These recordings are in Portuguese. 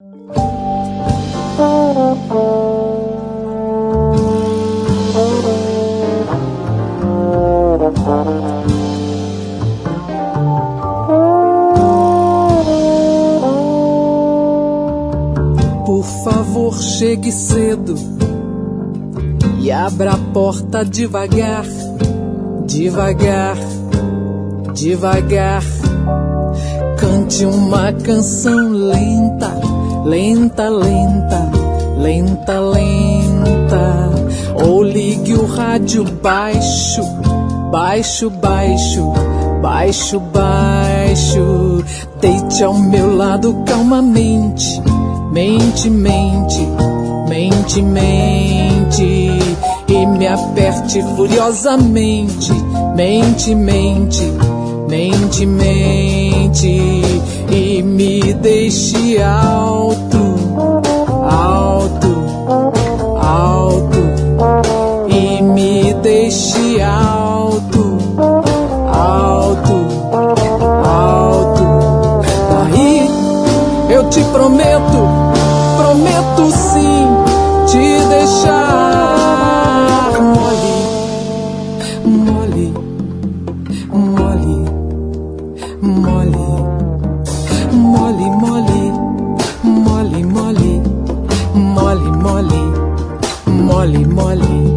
Por favor, chegue cedo e abra a porta devagar, devagar, devagar. Cante uma canção lenta, lenta, lenta, lenta, lenta. Ou ligue o rádio baixo, baixo, baixo, baixo, baixo. Deite ao meu lado calmamente, mente, mente, mente, mente. E me aperte furiosamente, mente, mente, mente, mente. E me deixe alto, alto, alto. E me deixe alto, alto, alto. Daí eu te prometo, prometo sim, te deixar mole, mole, mole, mole, mole, mole, mole, mole, mole, mole, mole, mole.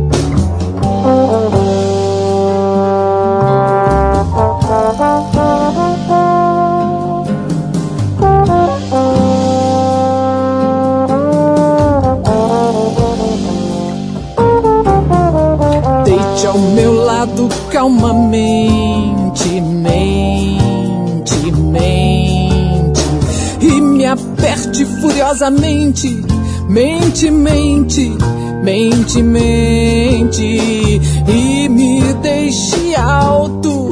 Deite ao meu lado calmamente, mente, mente. E me aperte furiosamente, mente, mente, mente, mente. E me deixe alto,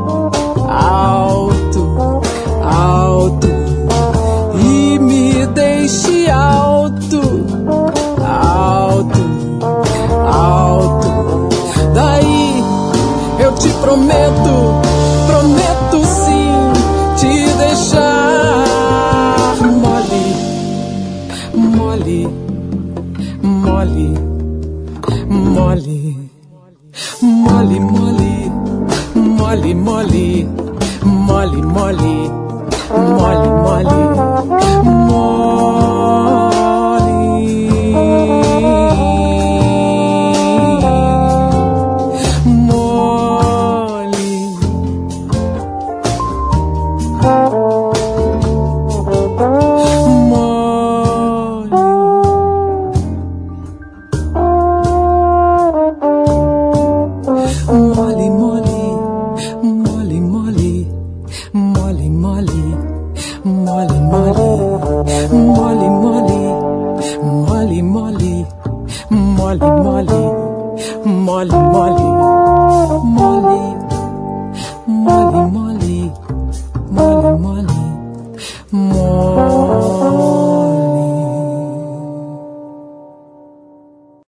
alto, alto. E me deixe alto, alto, alto. Daí eu te prometo, prometo sim, te deixar mole, mole, mole, mole, mole, mole, mole, mole, mole, mole, mole, mole. Mole, mole,